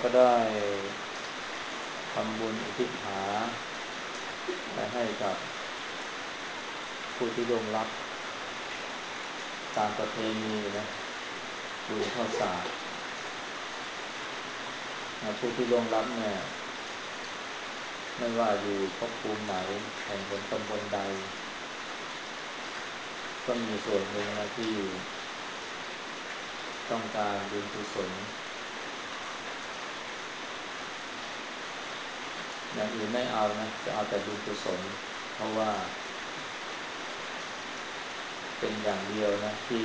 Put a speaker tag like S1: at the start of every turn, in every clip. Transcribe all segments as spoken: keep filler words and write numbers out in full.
S1: ก็ได้ทำบุญอุทิศหาไปให้กับผู้ที่ร่วงลับตามประเพณีนะบุญข้าวสากผู้ที่ร่วงลับเนี่ยไม่ว่าอยู่ภพภูมิไหนแห่งหนตำบลใดก็มีส่วนหนึ่งนะที่ต้องการบุญกุศลอย่างอื่นไม่เอานะจะเอาแต่บุญกุศลเพราะว่าเป็นอย่างเดียวนะที่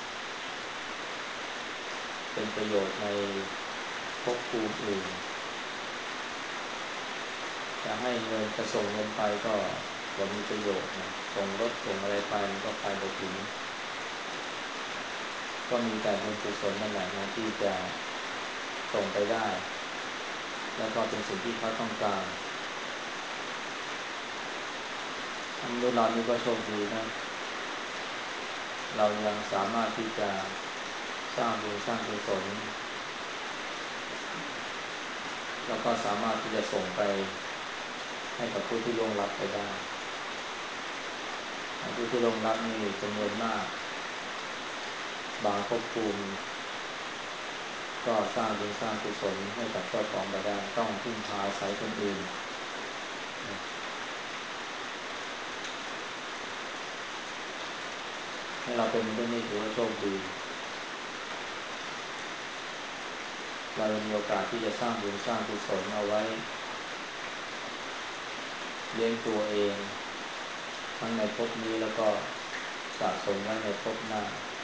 S1: เป็นประโยชน์ในภพภูมิอื่นจะให้เงินจะส่งเงินไปก็ก็มีประโยชน์นะส่งรถส่งอะไรไปมันก็ไปบ่ถึงก็มีแต่บุญกุศลนั่นแหละนะที่จะส่งไปได้แล้วก็เป็นสิ่งที่เขาต้องการมนุษย์เรานี่ก็โชคดีนะเรายังสามารถที่จะสร้างบุญสร้างกุศลแล้วก็สามารถที่จะส่งไปให้กับผู้ที่ล่วงลับไปได้ผู้ที่ล่วงลับนี่จำนวนมากบางภพภูมิก็สร้างบุญสร้างกุศลให้กับเจ้าของไปได้ต้องพึ่งพาอาศัยคนอื่นให้เราเป็นมนุษย์นี่ถือว่าโชคดีเรามีโอกาสที่จะสร้างบุญสร้างกุศลเอาไว้เลี้ยงตัวเองทั้งในภพนี้แล้วก็สะสมไว้ในภพหน้า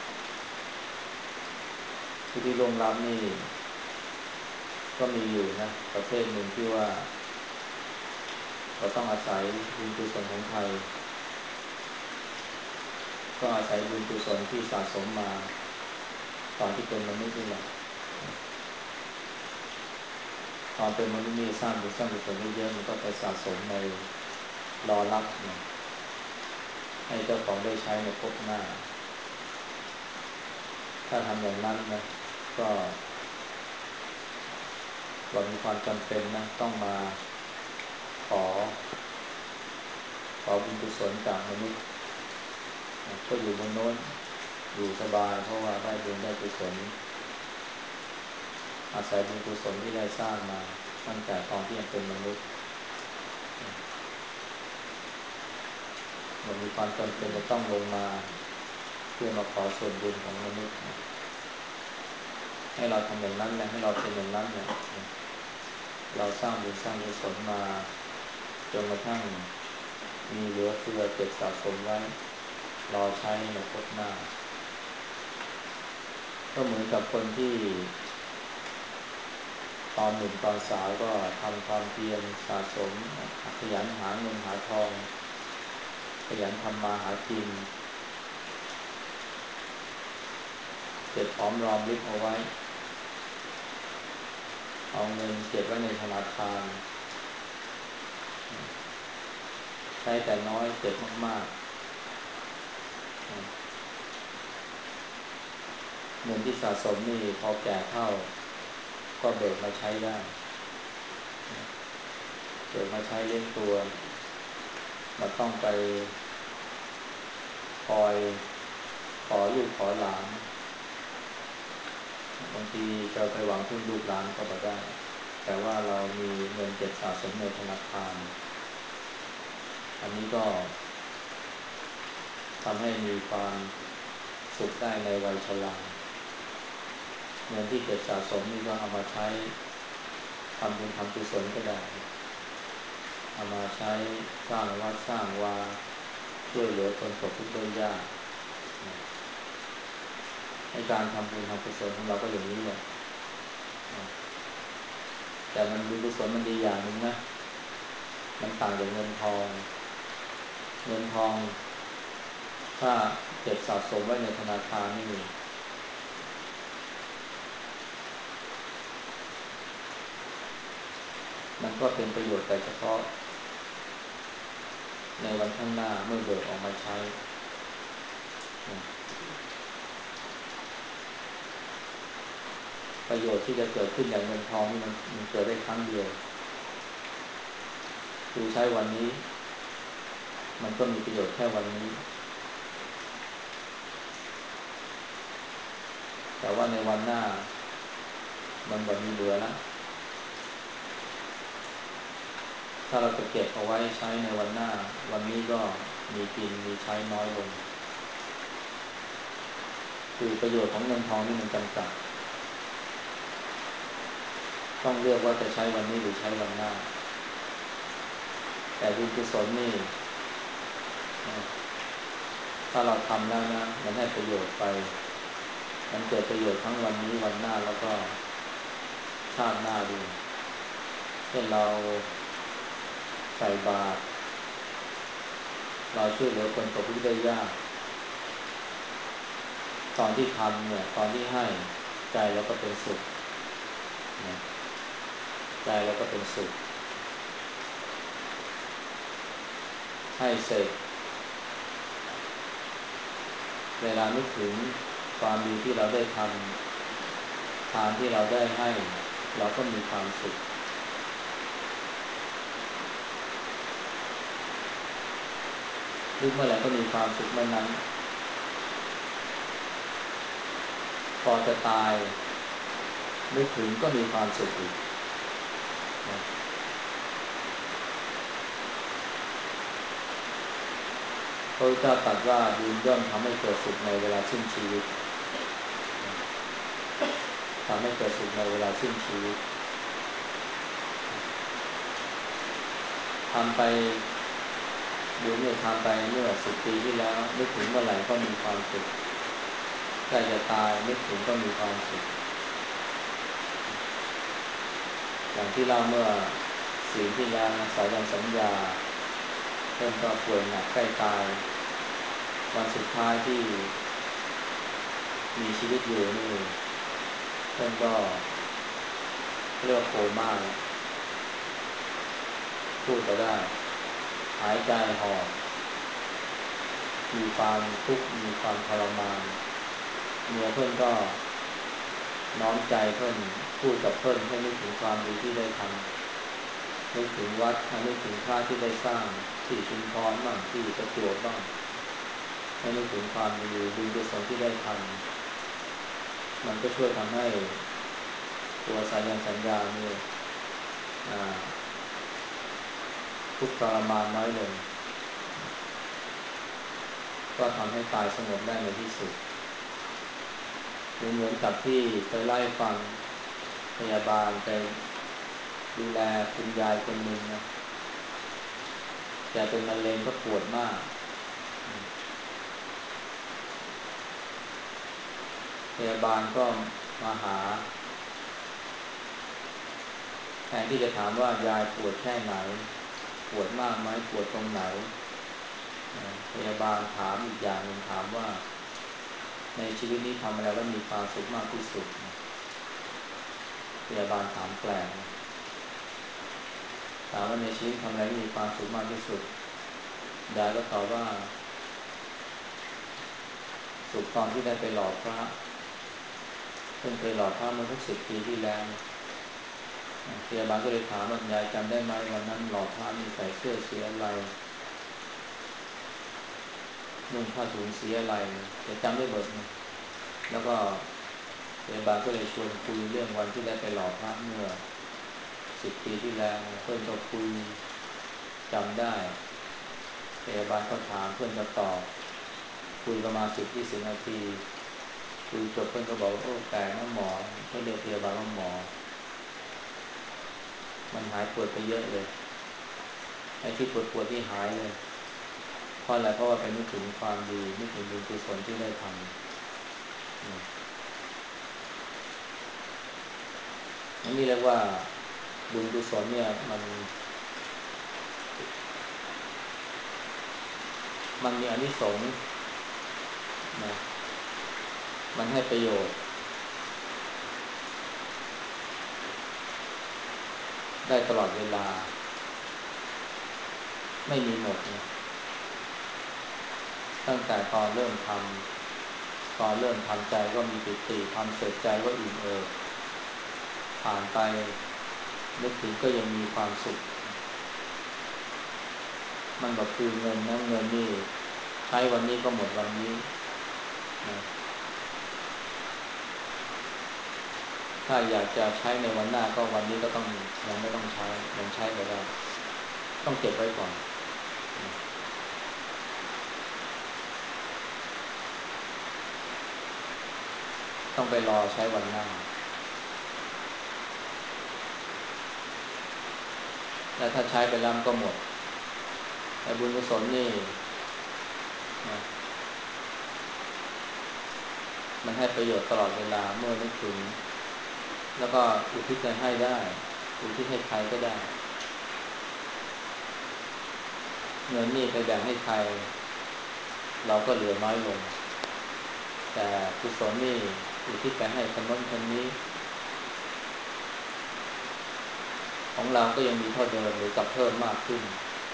S1: ผู้ที่ล่วงลับนี่ก็มีอยู่นะประเภทหนึ่งที่ว่าเราต้องอาศัยบุญกุศลของใครก็อาศัยบุญกุศลที่สะสมมาตอนที่เป็นมนุษย์นี่แหละตอนเป็นมนุษย์นี่สร้างบุญสร้างกุศลเยอะๆมันก็ไปสะสมในรอรับนะให้เจ้าของได้ใช้ในภพหน้าถ้าทำอย่างนั้นนะก็เรามีความจำเป็นนะต้องมาขอขอบุญกุศลจากมนุษย์ก็อยู่บนโน้นอยู่สบายเพราะว่าได้บุญได้กุศลอาศัยบุญกุศลที่ได้สร้างมาตั้งแต่ตอนที่ยังเป็นมนุษย์เรามีความจำเป็นจะต้องลงมาเพื่อมาขอส่วนบุญของมนุษย์ให้เราทำอย่างนั้นแหละให้เราเป็นอย่างนั้นแหละเราสร้างบุญสร้างกุศลมาจนกระทั่งมีเหลือเฟือเก็บสะสมไว้รอใช้ในภพหน้าก็เหมือนกับคนที่ตอนหนุ่มตอนสาวก็ทำความเพียรสะสมขยันหาเงินหาทองขยันทำมาหากินเก็บหอมรอมริบเอาไว้เอาเงินเก็บไว้ในธนาคารใช้แต่น้อยเก็บมากๆเงินที่สะสมนี่พอแก่เฒ่าก็เบิกมาใช้ได้เบิกมาใช้เลี้ยงตัวเราต้องไปคอยขอลูกขอหลานบางทีจะไปหวังพึ่งลูกหลานก็ไม่ได้แต่ว่าเรามีเงินเก็บสะสมในธนาคารอันนี้ก็ทำให้มีความสุขได้ในวัยชราเงินที่เก็บสะสมนี่ก็เอามาใช้ทำบุญทำกุศลก็ได้เอามาใช้สร้างวัดสร้างวาช่วยเหลือคนตกทุกข์ได้ยากในการทำบุญทำกุศลของเราก็อย่างนี้แหละแต่มันบุญกุศลมันดีอย่างนึงนะมันต่างจากเงินทองเงินทองถ้าเก็บสะสมไว้ในธนาคารนี่มันก็เป็นประโยชน์แต่เฉพาะในวันข้างหน้าเมื่อเบิกออกมาใช้ประโยชน์ที่จะเกิดขึ้นอย่างเงินทองนี่มันมันเกิดได้ครั้งเดียวคือใช้วันนี้มันก็มีประโยชน์แค่วันนี้แต่ว่าในวันหน้ามันหมดมีเหลือแล้วถ้าเราจะเก็บเอาไว้ใช้ในวันหน้าวันนี้ก็มีกินมีใช้น้อยลงคือประโยชน์ของเงินทองนี่มันจำกัดต้องเลือกว่าจะใช้วันนี้หรือใช้วันหน้าแต่บุญกุศลนี่ถ้าเราทำแล้วนะมันให้ประโยชน์ไปมันเกิดประโยชน์ทั้งวันนี้วันหน้าแล้วก็ชาติหน้าด้วยเช่นเราใส่บาตรเราช่วยเหลือคนตกทุกข์ได้ยากตอนที่ทำเนี่ยตอนที่ให้ใจเราก็เป็นสุขใจเราก็เป็นสุขให้เสร็จเวลานึกถึงความดีที่เราได้ทำทานที่เราได้ให้เราก็มีความสุขนึกเมื่อไหร่ก็มีความสุขเมื่อนั้นพอจะตายนึกถึงก็มีความสุขอีกพระพุทธเจ้าตรัสว่าบุญย่อมทำให้เกิดสุขในเวลาสิ้นชีวิตทำให้เกิดสุขในเวลาสิ้นชีวิตทำไปบุญเนี่ยทำไปเมื่อสิบปีที่แล้วนึกถึงเมื่อไหร่ก็มีความสุขใกล้จะตายนึกถึงก็มีความสุขอย่างที่เราเมื่อสิ่งที่แล้วสายันสัญญาเพิ่มก็ป่วยหนักใกล้ตายวันสุดท้ายที่มีชีวิตอยู่นี่เพิ่มก็เรียกว่าโคม่าพูดก็ได้หายใจหอบมีความทุกข์มีความทรมานเมียเพื่อนก็น้อมใจเพื่อนพูดกับเพื่อนให้นึกถึงความดีที่ได้ทำนึกถึงวัดนึกถึงพระที่ได้สร้างที่ชุมพรบ้างที่ประจวบบ้างให้นึกถึงความดีบุญกุศลที่ได้ทำมันก็ช่วยทำให้ตัวสายันสัญญาเนี่ยทุกข์ทรมานน้อยลงก็ทำให้ตายสงบได้ในที่สุดเหมือนกับที่เคยไล่ฟังพยาบาลไปดูแลคุณยายคนหนึ่งนะแกเป็นมะเร็งก็ปวดมากพยาบาลก็มาหาแทนที่จะถามว่ายายปวดแค่ไหนปวดมากไหมปวดตรงไหนพยาบาลถามอีกอย่างหนึ่งถามว่าในชีวิตนี้ทำอะไรแล้วมีความสุขมากที่สุดพยาบาลถามแปลกถามว่าในชีวิตทำอะไรมีความสุขมากที่สุดยายก็ตอบว่าสุขตอนที่ได้ไปหล่อพระเพิ่งไปหล่อพระเมื่อสักสิบปีที่แล้วพยาบาลก็เลยถามว่ายายจำได้ไหมวันนั้นหล่อพระมีใส่เสื้อสีอะไรนุ่งผ้าถุงสีอะไรจะจำได้หมดแล้วก็พยาบาลก็เลยชวนคุยเรื่องวันที่ได้ไปหล่อพระเมื่อสิบปีที่แล้วเพื่อนก็คุยจำได้พยาบาลก็ถามเพื่อนก็ตอบคุยประมาณสิบยี่สิบนาทีคุยจบเพื่อนก็บอกโอ้แปลกนะหมอเพื่อนเรียกพยาบาลว่าหมอมันหายปวดไปเยอะเลยไอ้ที่ปวดปวดที่หายเลยเพราะอะไรเพราะว่าไปนึกถึงความดีนึกถึงบุญกุศลที่ได้ทำอันนี้เรียกว่าบุญกุศลเนี่ยมันมันมีอานิสงส์นะมันให้ประโยชน์ได้ตลอดเวลาไม่มีหมดนะตั้งแต่ตอนเริ่มทำตอนเริ่มทำใจก็มีปิติทำเสร็จใจก็อิ่มเอิบผ่านไปนึกถึงก็ยังมีความสุขมันก็คือเงินนะเงินนี่ใช้วันนี้ก็หมดวันนี้นะถ้าอยากจะใช้ในวันหน้าก็วันนี้ก็ต้องยังไม่ต้องใช้ยังใช้ไปได้ต้องเก็บไว้ก่อนต้องไปรอใช้วันหน้าแล้วถ้าใช้ไปแล้วมันก็หมดแต่บุญกุศลนี่นะมันให้ประโยชน์ตลอดเวลาเมื่อนึกถึงแล้วก็อุทิศให้ได้อุทิศให้ใครก็ได้เงินนี่ไปแบ่งให้ใครเราก็เหลือน้อยลงแต่กุศลนี่อุทิศไปให้คนนั้นคนนี้ของเราก็ยังมีเท่าเดิมหรือกับเพิ่มมากขึ้น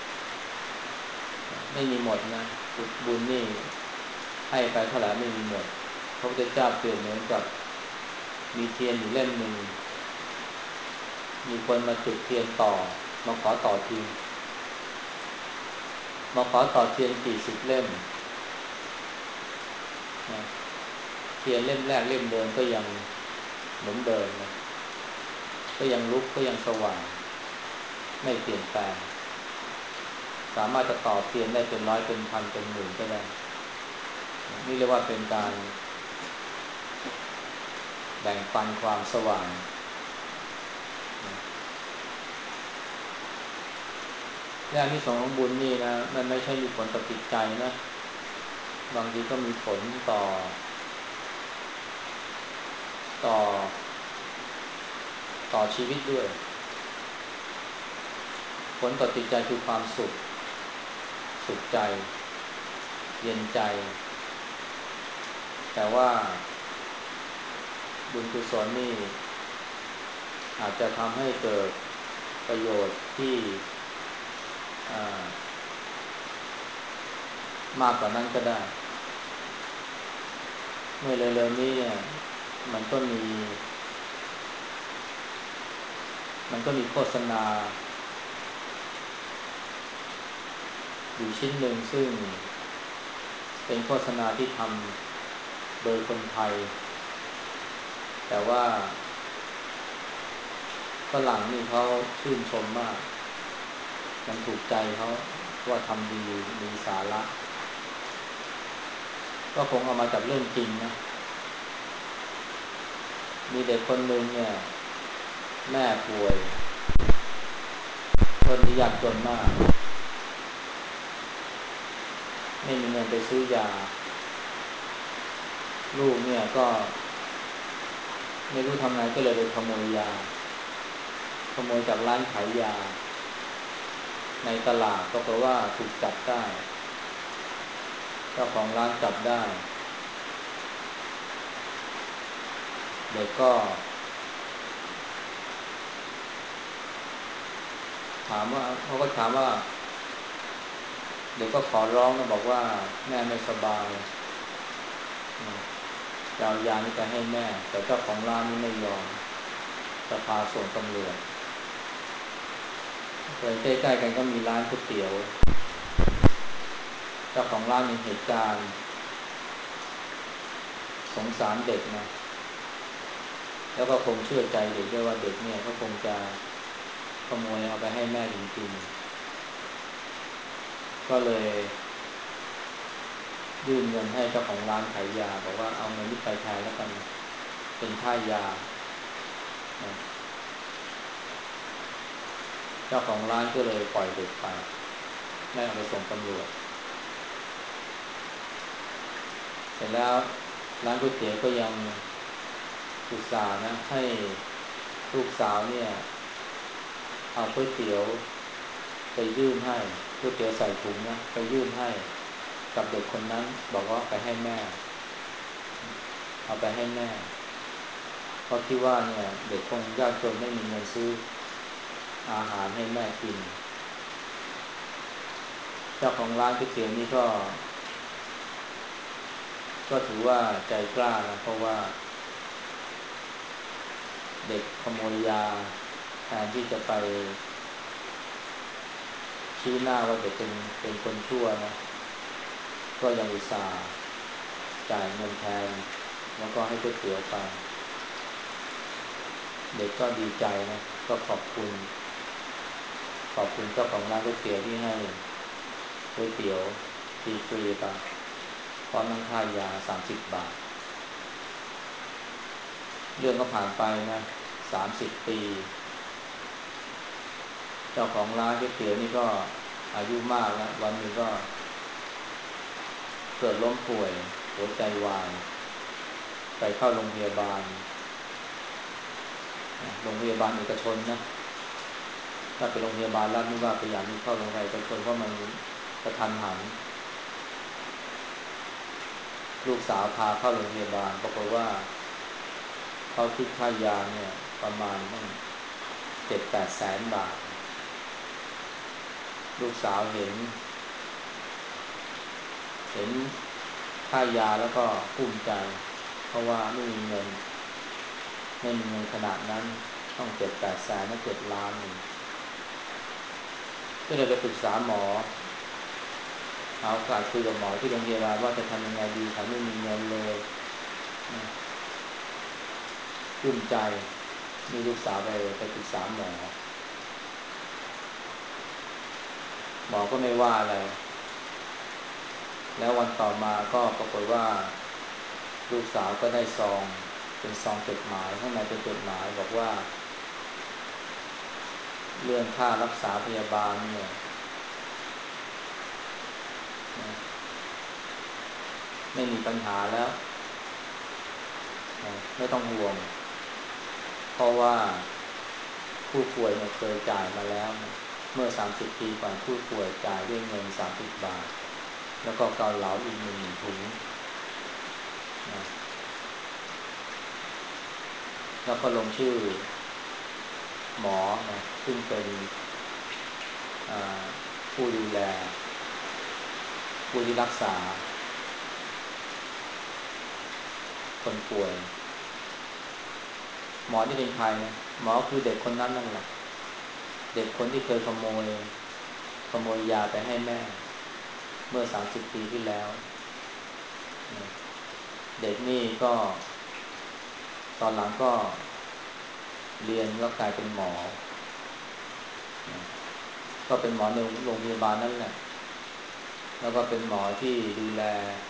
S1: ไม่มีหมดนะบุญนี่ให้ไปเท่าไหร่ไม่มีหมดพระพุทธเจ้าเปรียบเหมือนกับมีเทียนอยู่เล่มหนึ่งมีคนมาจุดเทียนต่อมาขอต่อทีมาขอต่อเทียนกี่สิบเล่มนะเทียนเล่มแรกเล่มเดิมก็ยังเหมือนเดิมนะก็ยังลุกก็ยังสว่างไม่เปลี่ยนแปลงสามารถจะต่อเทียนได้เป็นร้อยเป็นพันเป็นหมื่นก็ได้นี่เรียกว่าเป็นการแบ่งปันความสว่างและอานิสงส์ของบุญนี่นะมันไม่ใช่มีผลต่อจิตใจนะบางทีก็มีผลต่อต่อต่อชีวิตด้วยผลต่อจิตใจคือความสุขสุขใจเย็นใจแต่ว่าบุญกุศลนี่อาจจะทำให้เกิดประโยชน์ที่มากกว่านั้นก็ได้เมื่อเร็วๆนี้เนี่ยมันก็มีมันก็มีโฆษณาอยู่ชิ้นหนึ่งซึ่งเป็นโฆษณาที่ทำโดยคนไทยแต่ว่าฝรั่งนี่เขาชื่นชมมากมันถูกใจเขาว่าทำดีมีสาระก็คงเอามาจากเรื่องจริงนะมีเด็กคนหนึ่งเนี่ยแม่ป่วยคนที่ยากจนมากไม่มีเงินไปซื้อยาลูกเนี่ยก็ไม่รู้ทำไงก็เลยไปขโมยยาขโมยจากร้านขายยาในตลาดก็เพราะว่าถูกจับได้เจ้าของร้านจับได้เด็กก็ถามว่าเขาก็ถามว่าเด็กก็ขอร้องนะบอกว่าแม่ไม่สบายจะเอายานี้ไปให้แม่แต่เจ้าของร้านนี่ไม่ยอมจะพาส่งตำรวจเลยใกล้ๆกันก็มีร้านก๋วยเตี๋ยวเจ้าของร้านมีเหตุการณ์สงสารเด็กนะแล้วก็คงเชื่อใจเด็กด้วยว่าเด็กเนี่ยเขาคงจะขโมยเอาไปให้แม่จริงๆก็เลยยื่นเงินให้เจ้าของร้านขายยาบอกว่าเอาเงินนี้ไปแทนแล้วกันเป็นค่ายาเจ้าของร้านก็เลยปล่อยเด็กไปไม่เอาไปส่งตำรวจเสร็จแล้วร้านก๋วยเตี๋ยวก็ยังอุตส่าห์นะให้ลูกสาวเนี่ยเอาก๋วยเตี๋ยวไปยื่นให้ก๋วยเตี๋ยวใส่ถุงนะไปยื่นให้กับเด็กคนนั้นบอกว่าไปให้แม่เอาไปให้แม่เพราะคิดว่าเนี่ยเด็กคงยากจนไม่มีเงินซื้ออาหารให้แม่กินเจ้าของร้านก๋วยเตี๋ยวนี่ก็ก็ถือว่าใจกล้านะเพราะว่าเด็กขโมยยาแทนที่จะไปชี้หน้าว่าเด็กเป็นเป็นคนชั่วนะก็ยังอุตส่าห์จ่ายเงินแทนแล้วก็ให้ก๋วยเตี๋ยวไปเด็กก็ดีใจนะก็ขอบคุณขอบคุณเจ้าของร้านก๋วยเตี๋ยวที่ให้ก๋วยเตี๋ยวฟรีๆไปพร้อมทั้งค่ายาสามสิบบาทเรื่องก็ผ่านไปนะสามสิบปีเจ้าของร้านก๋วยเตี๋ยวนี่ก็อายุมากแล้ววันหนึ่งก็เกิดล้มป่วยหัวใจวายไปเข้าโรงพยาบาลโรงพยาบาลเอกชนนะถ้าเป็นโรงพยาบาลรัฐนี่ว่าพยายามที่เข้าโรงพยาบาลเอกชนเพราะมันกระทันหันลูกสาวพาเข้าโรงพยาบาลปรากฏว่าเขาคิดค่ายาเนี่ยประมาณตั้งเจ็ดแปดแสนบาทลูกสาวเห็นเห็นค่ายาแล้วก็ภูมิใจเพราะว่าไม่มีเงินไม่มีเงินขนาดนั้นต้องเจ็ดแปดแสนและเจ็ดล้านหนึ่งก็เลยไปปรึกษาหมอเอาโอกาสคุยกับหมอที่โรงพยาบาลว่าจะทำยังไงดีฉันไม่มีเงินเลยกลุ้มใจมีลูกสาวไปไปปรึกษาหมอหมอก็ไม่ว่าอะไรแล้ววันต่อมาก็ปรากฏว่าลูกสาวก็ได้ซองเป็นซองจดหมายข้างในเป็นจดหมายบอกว่าเรื่องค่ารักษาพยาบาลเนี่ยไม่มีปัญหาแล้วไม่ต้องห่วงเพราะว่าผู้ป่วยเนี่ยเคยจ่ายมาแล้วเมื่อสามสิบปีก่อนผู้ป่วยจ่ายด้วยเงินสามสิบบาทแล้วก็เกาเหลาอีกหนึ่งถุงนะแล้วก็ลงชื่อหมอนะซึ่งเป็นผู้ดูแลผู้ที่รักษาคนป่วยหมอที่เป็นใครนะหมอคือเด็กคนนั้นนั่นแหละเด็กคนที่เคยขโมยขโมยยาไปให้แม่เมื่อสามสิบปีที่แล้วเด็กนี่ก็ตอนหลังก็เรียนแล้วกลายเป็นหมอก็เป็นหมอในโรงพยาบาลนั่นแหละแล้วก็เป็นหมอที่ดูแล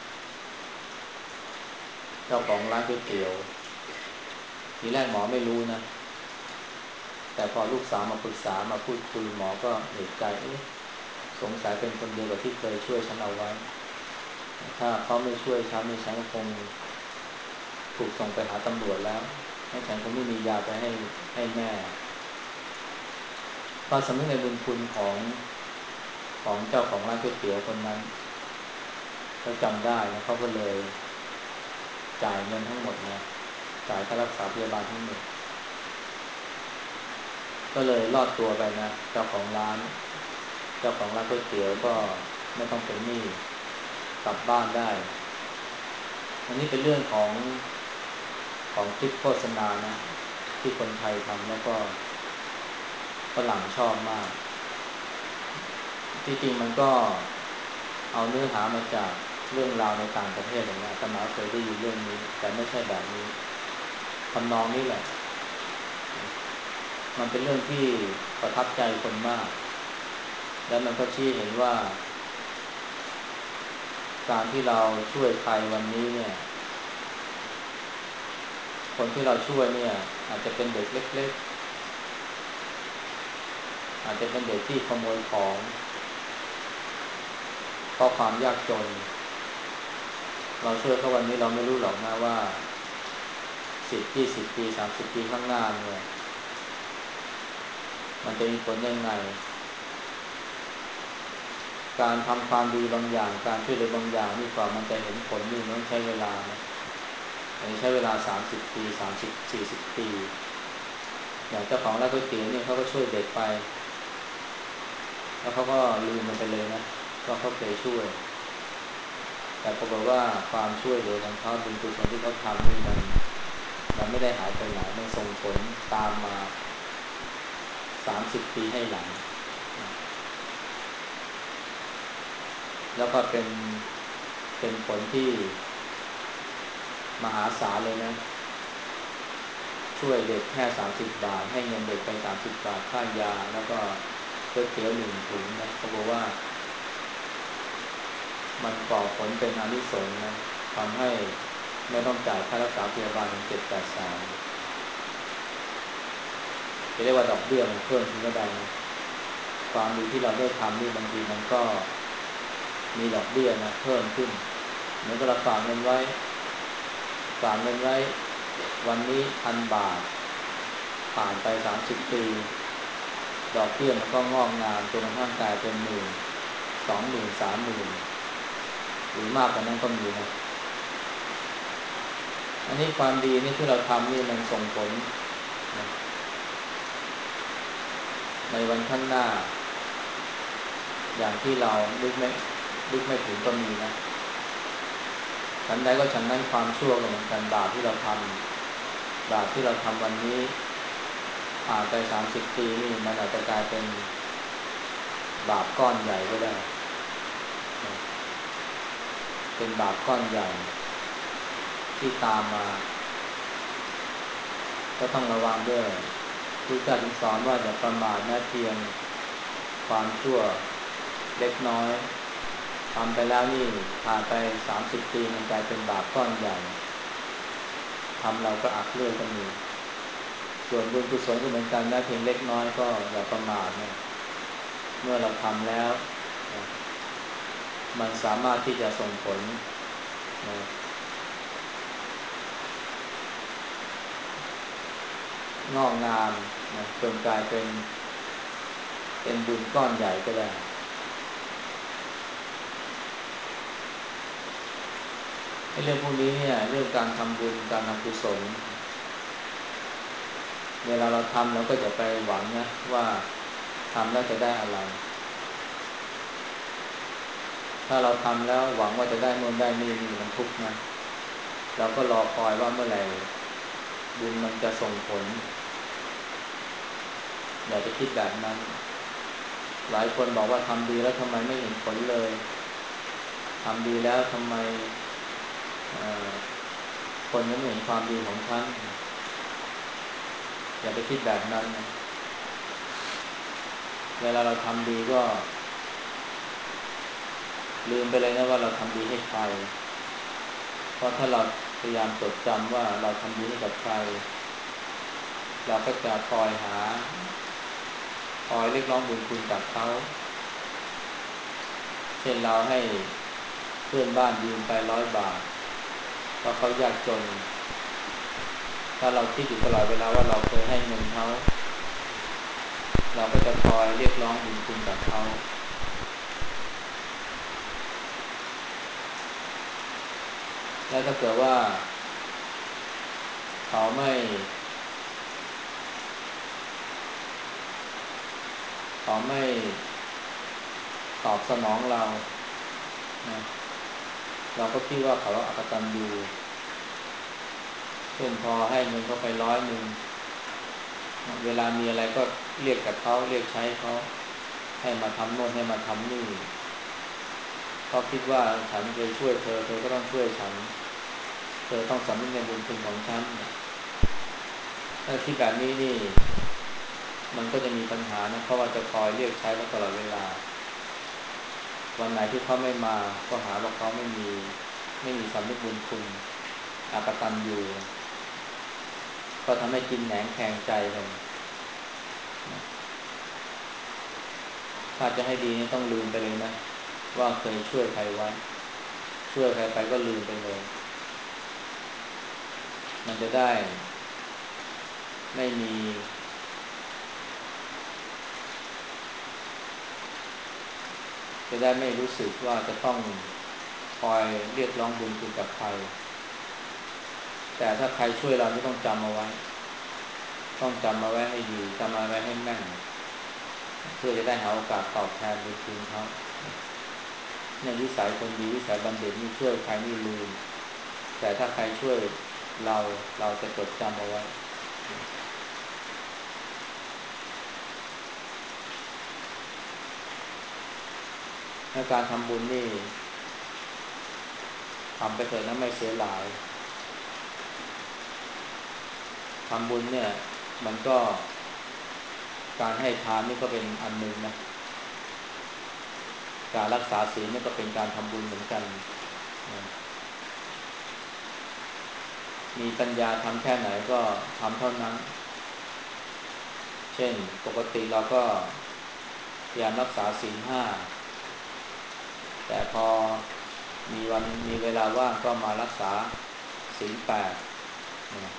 S1: เจ้าของร้านก๋วยเตี๋ยวทีแรกหมอไม่รู้นะแต่พอลูกสาวมาปรึกษามาพูดคุยหมอก็เอกใจเอ๊ะสงสัยเป็นคนเดียวกับที่เคยช่วยฉันเอาไว้ถ้าเขาไม่ช่วยฉันนี่ฉันก็คงถูกส่งไปหาตำรวจแล้วให้ฉันคงไม่มียาไปให้ให้แม่พอสำนึกในบุญคุณของของเจ้าของร้านก๋วยเตี๋ยวคนนั้นเขาจำได้นะเขาก็เลยจ่ายเงินทั้งหมดนะจ่ายค่ารักษาพยาบาลทั้งหมดก็เลยรอดตัวไปนะเจ้าของร้านเจ้าของร้านก๋วยเตี๋ยวก็ไม่ต้องเป็นหนี้กลับบ้านได้อันนี้เป็นเรื่องของของคลิปโฆษณานะที่คนไทยทำแล้วก็ฝรั่งชอบมากที่จริงมันก็เอาเนื้อหามาจากเรื่องราวในต่างประเทศอย่างนี้อาตมาเคยได้ยินเรื่องนี้แต่ไม่ใช่แบบนี้ทำนองนี้แหละมันเป็นเรื่องที่ประทับใจคนมากแล้วมันก็ชี้เห็นว่าการที่เราช่วยใครวันนี้เนี่ยคนที่เราช่วยเนี่ยอาจจะเป็นเด็กเล็กๆอาจจะเป็นเด็กที่ขโมยของเพราะความยากจนเราช่วยเขาวันนี้เราไม่รู้หรอกนะว่าสิบยี่สิบปีสามสิบปีข้างหน้าเนี่ยมันจะมีผลยังไงการทำความดีบางอย่างการช่วยเหลือบางอย่างนี่กว่ามันจะเห็นผลนี่ต้องใช้เวลานะใช้เวลาสามสิบปีสามสิบ สี่สิบปีอย่างเจ้าของร้านก๋วยเตี๋ยวเนี่ยเขาก็ช่วยเด็กไปแล้วเขาก็ลืมมันไปเลยนะว่าเขาเคยช่วยแต่ปรากฏว่าความช่วยเหลือของเขาบุญกุศลที่เขาทำนี่มันมันไม่ได้หายไปไหนมันส่งผลตามมาสามสิบปีให้หลังแล้วก็เป็นเป็นผลที่มหาศาลเลยนะช่วยเด็กแค่สามสิบบาทให้เงินเด็กไปสามสิบบาทค่ายาแล้วก็ก๋วยเตี๋ยวหนึ่งถุงนะเขาบอกว่ามันก่อผลเป็นอานิสงส์นะทำให้ไม่ต้องจ่ายค่ารักษาพยาบาลถึงเจ็ดแปดแสนจะเรียกว่าดอกเบี้ยมันเพิ่มขึ้นก็ได้นะความดีที่เราได้ทำนี่บางทีมันก็มีดอกเบี้ยนะเพิ่มขึ้นเหมือนกับเราฝากเงินไว้ฝากเงินไว้วันนี้พันบาทผ่านไปสามสิบปีดอกเบี้ยมันก็งอกงามจนกระทั่งกลายเป็นหมื่นสองหมื่นสามหมื่นหรือมากกว่านั้นก็มีนะอันนี้ความดีนี่ที่เราทำนี่มันส่งผลนะในวันข้างหน้าอย่างที่เราลึกไม่ลึกไม่ถึงก็มีนะฉันใดก็ฉันนั้นความชั่วก็เหมือนกันบาปที่เราทำบาปที่เราทำวันนี้ผ่านไปสามสิบปีนี่มันอาจจะกลายเป็นบาปก้อนใหญ่ก็ได้เป็นบาปก้อนใหญ่ที่ตามมาก็ต้องระวังด้วยผู้จัดสอนว่าอย่าประมาทแม้เพียงความชั่วเล็กน้อยทำไปแล้วนี่ผ่านไปสามสิบปีมันกลายเป็นบาปก้อนใหญ่ทำเราก็อักเลือดก็มีส่วนบุญกุศลก็เหมือนกันแม้เพียงเล็กน้อยก็อย่าประมาทนะเมื่อเราทำแล้วมันสามารถที่จะส่งผลนะงอกงามนะจนกลายเป็นเป็นบุญก้อนใหญ่ก็ได้ไอ้เรื่องพวกนี้เนี่ยเรื่องการทำบุญการทำกุศลเวลาเราทำเราก็จะไปหวังนะว่าทำแล้วจะได้อะไรถ้าเราทำแล้วหวังว่าจะได้โน่นได้นี่นี่มันทุกข์นะเราก็รอคอยว่าเมื่อไหร่บุญมันจะส่งผลอย่าไปคิดแบบนั้นหลายคนบอกว่าทำดีแล้วทำไมไม่เห็นผลเลยทำดีแล้วทำไมคนนั้นไม่เห็นความดีของฉันอย่าไปคิดแบบนั้นนะเวลาเราทำดีก็ลืมไปเลยนะว่าเราทำดีให้ใครเพราะถ้าเราพยายามจดจำว่าเราทำดีให้กับใครเราก็จะคอยหาคอยเรียกร้องบุญคุณจากเขาเช่นเราให้เพื่อนบ้านยืมไปร้อยบาทเพราะเขายากจนถ้าเราคิดอยู่ตลอดเวลาว่าเราเคยให้เงินเขาเราก็จะคอยเรียกร้องบุญคุณจากเขาแล้วถ้าเกิดว่าเขาไม่เขาไม่ตอบสนองเรานะเราก็คิดว่าเขาอกตัญญูเช่นพอให้เงินเขาไปร้อยหนึ่งเวลามีอะไรก็เรียกจากเขาเรียกใช้เขาให้มาทำโน่นให้มาทำนี่เขาคิดว่าฉันเคยช่วยเธอเธอก็ต้องช่วยฉันเธอต้องสำนึกในบุญคุณของฉันถ้าคิดแบบนี้นี่มันก็จะมีปัญหานะเพราะว่าจะคอยเรียกใช้เขาตลอดเวลาวันไหนที่เขาไม่มาก็หาว่าเขาไม่มีไม่มีสำนึกบุญคุณอกตัญญูก็ทำให้กินแหนงแทงใจกันถ้าจะให้ดีนี่ต้องลืมไปเลยนะว่าเคยช่วยใครไว้ช่วยใครไปก็ลืมไปเลยมันจะได้ไม่มีจะได้ไม่รู้สึกว่าจะต้องคอยเรียกร้องบุญคุณจากใครแต่ถ้าใครช่วยเราไม่ต้องจำเอาไว้ต้องจำมาไว้ให้ดีจำมาไว้ให้แม่นเพื่อจะได้หาโอกาสตอบแทนบุญคุณเขาในวิสัยคนดีวิสัยบัณฑิตนี่ช่วยใครนี่ลืมแต่ถ้าใครช่วยเราเราจะจดจำเอาไว้ในการทำบุญนี่ทำไปเถอะนะไม่เสียหลายทำบุญเนี่ยมันก็การให้ทานนี่ก็เป็นอันหนึ่งนะการรักษาศีลนี่ก็เป็นการทำบุญเหมือนกันนะมีปัญญาทำแค่ไหนก็ทำเท่านั้นเช่นปกติเราก็พยายามรักษาศีลห้าแต่พอมีวันมีเวลาว่างก็มารักษาศีลแปดนะ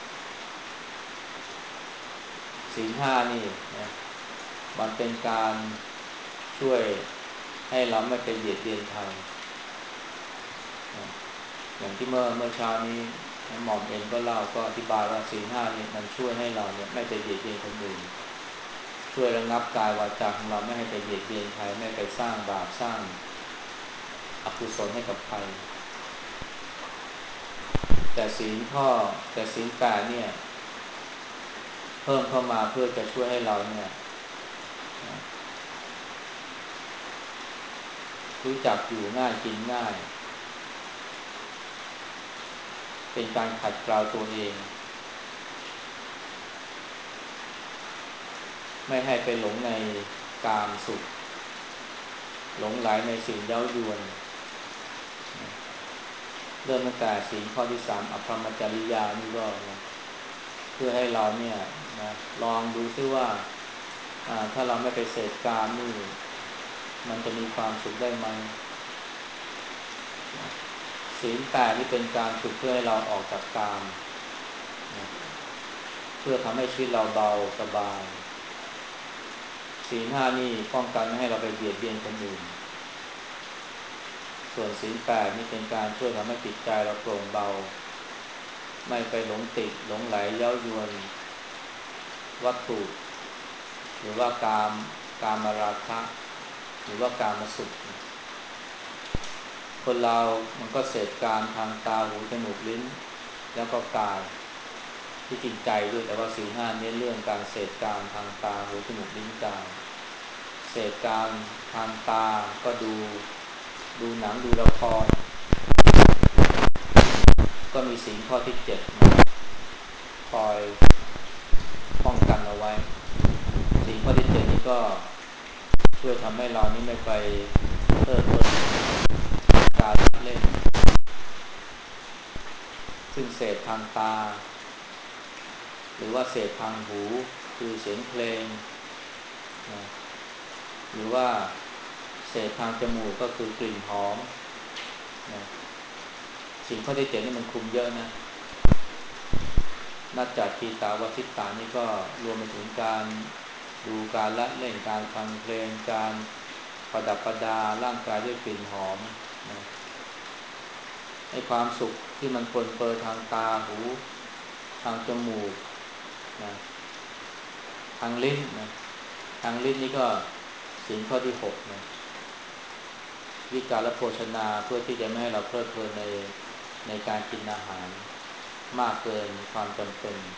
S1: ศีลห้านี่นะมันเป็นการช่วยให้เราไม่ไปเบียดเบียนใครนะอย่างที่เมื่อเมื่อเช้านี้หม่อมเองก็เล่าก็อธิบายว่าศีลห้านี่มันช่วยให้เราเนี่ยไม่ไปเบียดเบียนคนอื่นช่วยระงับกายวาจาของเราไม่ให้ไปเบียดเบียนใครไม่ไปสร้างบาปสร้างอกุศลให้กับใครแต่ศีลข้อแต่ศีลแปดเนี่ยเพิ่มเข้ามาเพื่อจะช่วยให้เราเนี่ยรู้จักอยู่ง่ายกินง่ายเป็นการขัดเกลาตัวเองไม่ให้ไปหลงในกามสุขหลงไหลในสิ่งเย้ายวนเริ่มตั้งแต่ศีลข้อที่สามอภรรมจริยานี่ก็นะเพื่อให้เราเนี่ยนะลองดูซิว่าถ้าเราไม่ไปเสพกามนี่มันจะมีความสุขได้ไหมศีลแปดนี่เป็นการฝึกเพื่อให้เราออกจากกามนะเพื่อทำให้ชีวิตเราเบาสบายศีลห้านี่ป้องกันไม่ให้เราไปเบียดเบียนคนอื่นส่วนศีลแปดนี่เป็นการช่วยทำให้จิตใจเราโปร่งเบาไม่ไปหลงติดหลงไหลเย้ายวนวัตถุหรือว่ากามกามราคะหรือว่ากามสุขคนเรามันก็เสพกามทางตาหูจมูกลิ้นแล้วก็กายที่จริงใจด้วยแต่ว่าศีลห้าเน้นเรื่องการเสพกามทางตาหูจมูกลิ้นกายเสพกามทางตาก็ดูดูหนังดูละครก็มีศีลข้อที่เจ็ดนะคอยป้องกันเอาไว้ศีลข้อที่เจ็ดนี้ก็ช่วยทำให้เรานี่ไม่ไปเพลิดเพลินการเล่นซึ่งเสพทางตาหรือว่าเสพทางหูคือเสียงเพลงนะหรือว่าเสพทางจมูกก็คือกลิ่นหอมนะสิ่งข้อที่เจ็ดนี่มันคุมเยอะนะนับจากกีตาวัฏฏิตานี่ก็รวมไปถึงการดูการละเล่นการฟังเพลงการประดับประดาร่างกายด้วยกลิ่นหอมนะให้ความสุขที่มันปรนเปื้อนทางตาหูทางจมูกนะทางลิ้นนะทางลิ้นนี่ก็ศีลข้อที่หกนะวิกาลโภชนาเพื่อที่จะไม่ให้เราเพลิดเพลินในในการกินอาหารมากเกินความจำเป็น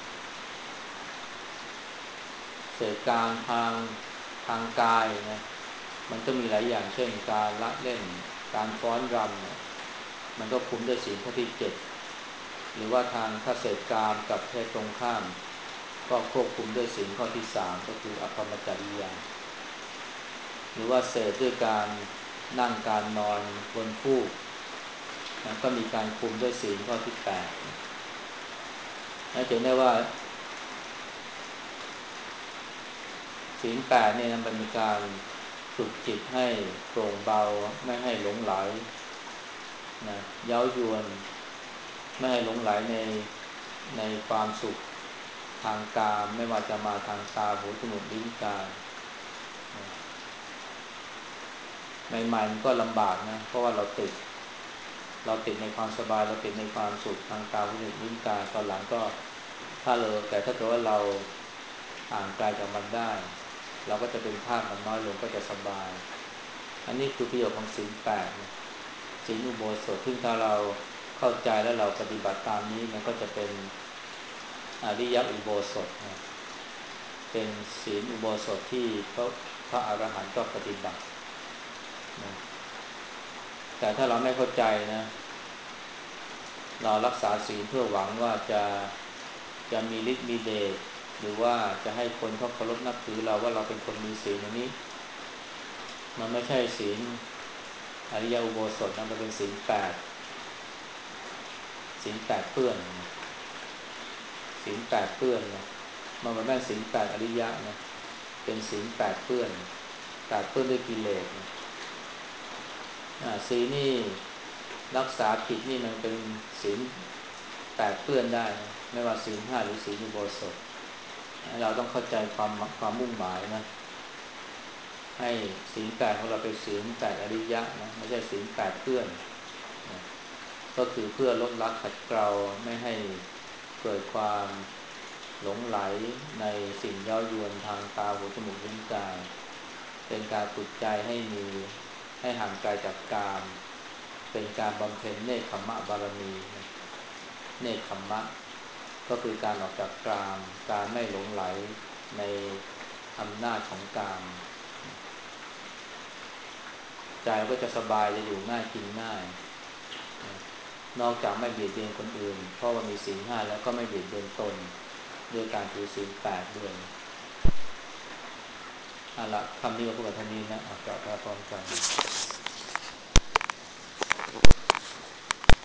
S1: เสพการทางทางกายนะมันก็มีหลายอย่างเช่นการละเล่นการฟ้อนรำเนี่ยมันก็คุมด้วยศีลข้อที่เจ็ดหรือว่าทางถ้าเสพกามกับเพศตรงข้ามก็ควบคุมด้วยศีลข้อที่สามก็คืออภรรมจริยาหรือว่าเสพด้วยการนั่งการนอนบนฟูกนะก็มีการคุมด้วยศีลข้อที่แปดนะจะเห็นได้ว่าศีลแปดเนี่ยมันเป็นการฝึกจิตให้โปร่งเบาไม่ให้หลงไหลนะเย้ายวนไม่ให้หลงไหลในในความสุขทางกามไม่ว่าจะมาทางตาหูจมูกลิ้นกายใหม่ๆมันก็ลำบากนะเพราะว่าเราติดเราติดในความสบายเราติดในความสุขทางตาหูจมูกลิ้นกายตอนหลังก็ถ้าเราแต่ถ้าเกิดว่าเราห่างไกลจากมันได้เราก็จะเป็นทาสมันน้อยลงก็จะสบายอันนี้คือประโยชน์ของศีลแปดศีลอุโบสถซึ่งถ้าเราเข้าใจแล้วเราปฏิบัติตามนี้มันก็จะเป็นอริยอุโบสถนะเป็นศีลอุโบสถที่พระพระอรหันต์ก็ปฏิบัตินะแต่ถ้าเราไม่เข้าใจนะเรารักษาศีลเพื่อหวังว่าจะจะมีฤทธิ์มีเดชหรือว่าจะให้คนเขาเคารพนับถือเราว่าเราเป็นคนมีศีลอันนี้มันไม่ใช่ศีลอริยอุโบสถนะมันเป็นศีลแปดศีลแปดเปื้อนศีลแปดเปื้อนนะมันไม่ใช่ศีลแปดอริยะนะเป็นศีลแปดเปื้อนแปดเปื้อนด้วยกิเลสนะอ่าศีลนี่รักษาผิดนี่มันเป็นศีลแปดเปื้อนได้นะไม่ว่าศีลห้าหรือศีลอุโบสถเราต้องเข้าใจความความมุ่งหมายนะให้ศีลแปดของเราเป็นศีลแปดอริยะนะไม่ใช่ศีลแปดเปื้อนนะก็คือเพื่อลดละขัดเกลาไม่ให้เกิดความหลงไหลในสิ่งเย้ายวนทางตาหูจมูกลิ้นกายเป็นการฝึกใจให้มีให้ห่างไกลจากกามเป็นการบำเพ็ญเนกขัมมะบารมีนะเนกขัมมะก็คือการออกจากกามการไม่หลงไหลในอำนาจของกามใจก็จะสบายจะอยู่ง่ายกินง่ายนอกจากไม่เบียดเบียนคนอื่นเพราะว่ามีศีลห้าแล้วก็ไม่เบียดเบียนตนด้วยการถือศีลแปดด้วยเอาละคำนี้ก็พูดกันเท่านี้นะเอากลับมาพร้อมกัน